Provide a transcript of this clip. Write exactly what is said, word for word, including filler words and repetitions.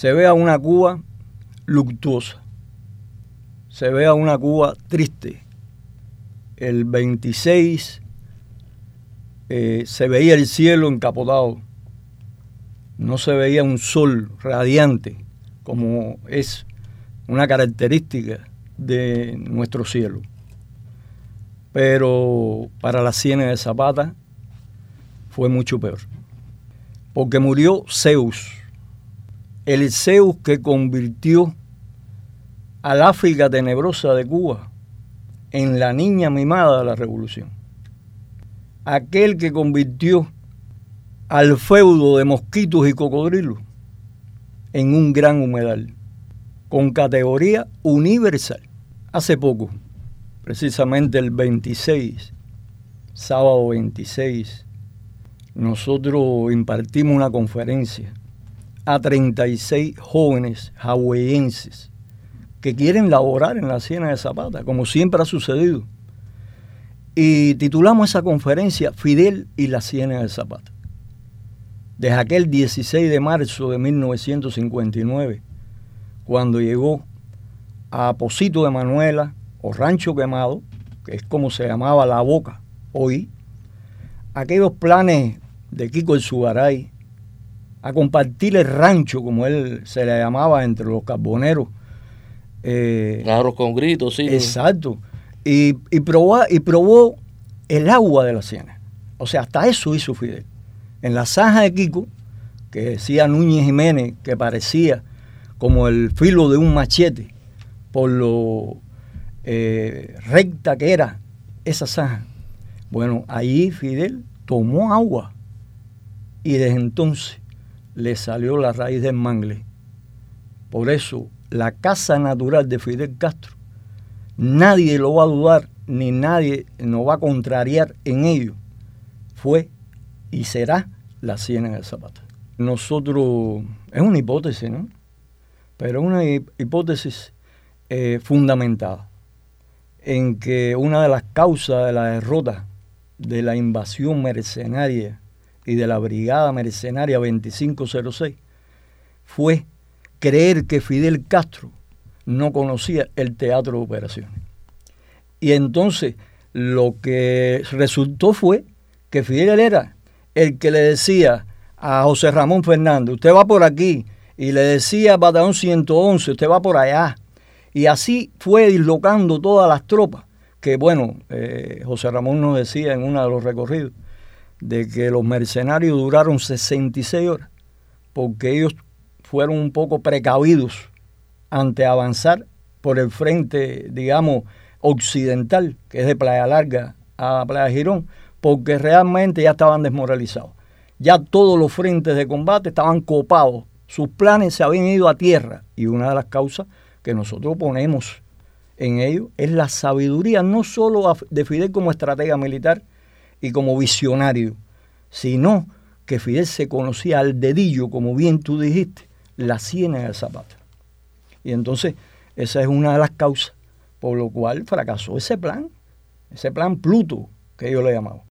se ve a una Cuba luctuosa, se ve a una Cuba triste. El veintiséis eh, se veía el cielo encapotado, no se veía un sol radiante como es una característica de nuestro cielo. Pero para las sienes de Zapata fue mucho peor, porque murió Zeus, el Zeus que convirtió al África tenebrosa de Cuba en la niña mimada de la revolución, aquel que convirtió al feudo de mosquitos y cocodrilos en un gran humedal con categoría universal. Hace poco, precisamente el veintiséis, sábado veintiséis, nosotros impartimos una conferencia a treinta y seis jóvenes hawaienses que quieren laborar en la Siena de Zapata, como siempre ha sucedido. Y titulamos esa conferencia Fidel y la Siena de Zapata. Desde aquel dieciséis de marzo de mil novecientos cincuenta y nueve, cuando llegó a Pocito de Manuela, o Rancho Quemado, que es como se llamaba La Boca hoy, aquellos planes de Kiko el Sugaray a compartir el rancho, como él se le llamaba entre los carboneros. Eh, claro, con gritos, sí. Exacto. Y, y, probó, y probó el agua de la Siena. O sea, hasta eso hizo Fidel. En la zanja de Kiko, que decía Núñez Jiménez, que parecía como el filo de un machete, por lo eh, recta que era esa zanja. Bueno, ahí Fidel tomó agua y desde entonces le salió la raíz del mangle. Por eso, la casa natural de Fidel Castro, nadie lo va a dudar, ni nadie nos va a contrariar en ello, fue y será la Siena de Zapata. Nosotros, es una hipótesis, ¿no? Pero es una hipótesis eh, fundamentada en que una de las causas de la derrota de la invasión mercenaria y de la brigada mercenaria veinticinco cero seis fue creer que Fidel Castro no conocía el teatro de operaciones. Y entonces lo que resultó fue que Fidel era el que le decía a José Ramón Fernández, usted va por aquí, y le decía a Batallón ciento once, usted va por allá. Y así fue dislocando todas las tropas, que bueno, eh, José Ramón nos decía en uno de los recorridos, de que los mercenarios duraron sesenta y seis horas, porque ellos fueron un poco precavidos ante avanzar por el frente, digamos, occidental, que es de Playa Larga a Playa Girón, porque realmente ya estaban desmoralizados. Ya todos los frentes de combate estaban copados, sus planes se habían ido a tierra, y una de las causas que nosotros ponemos en ello es la sabiduría, no solo de Fidel como estratega militar y como visionario, sino que Fidel se conocía al dedillo, como bien tú dijiste, la Siena de Zapata. Y entonces esa es una de las causas por lo cual fracasó ese plan, ese plan Pluto que ellos le llamaban.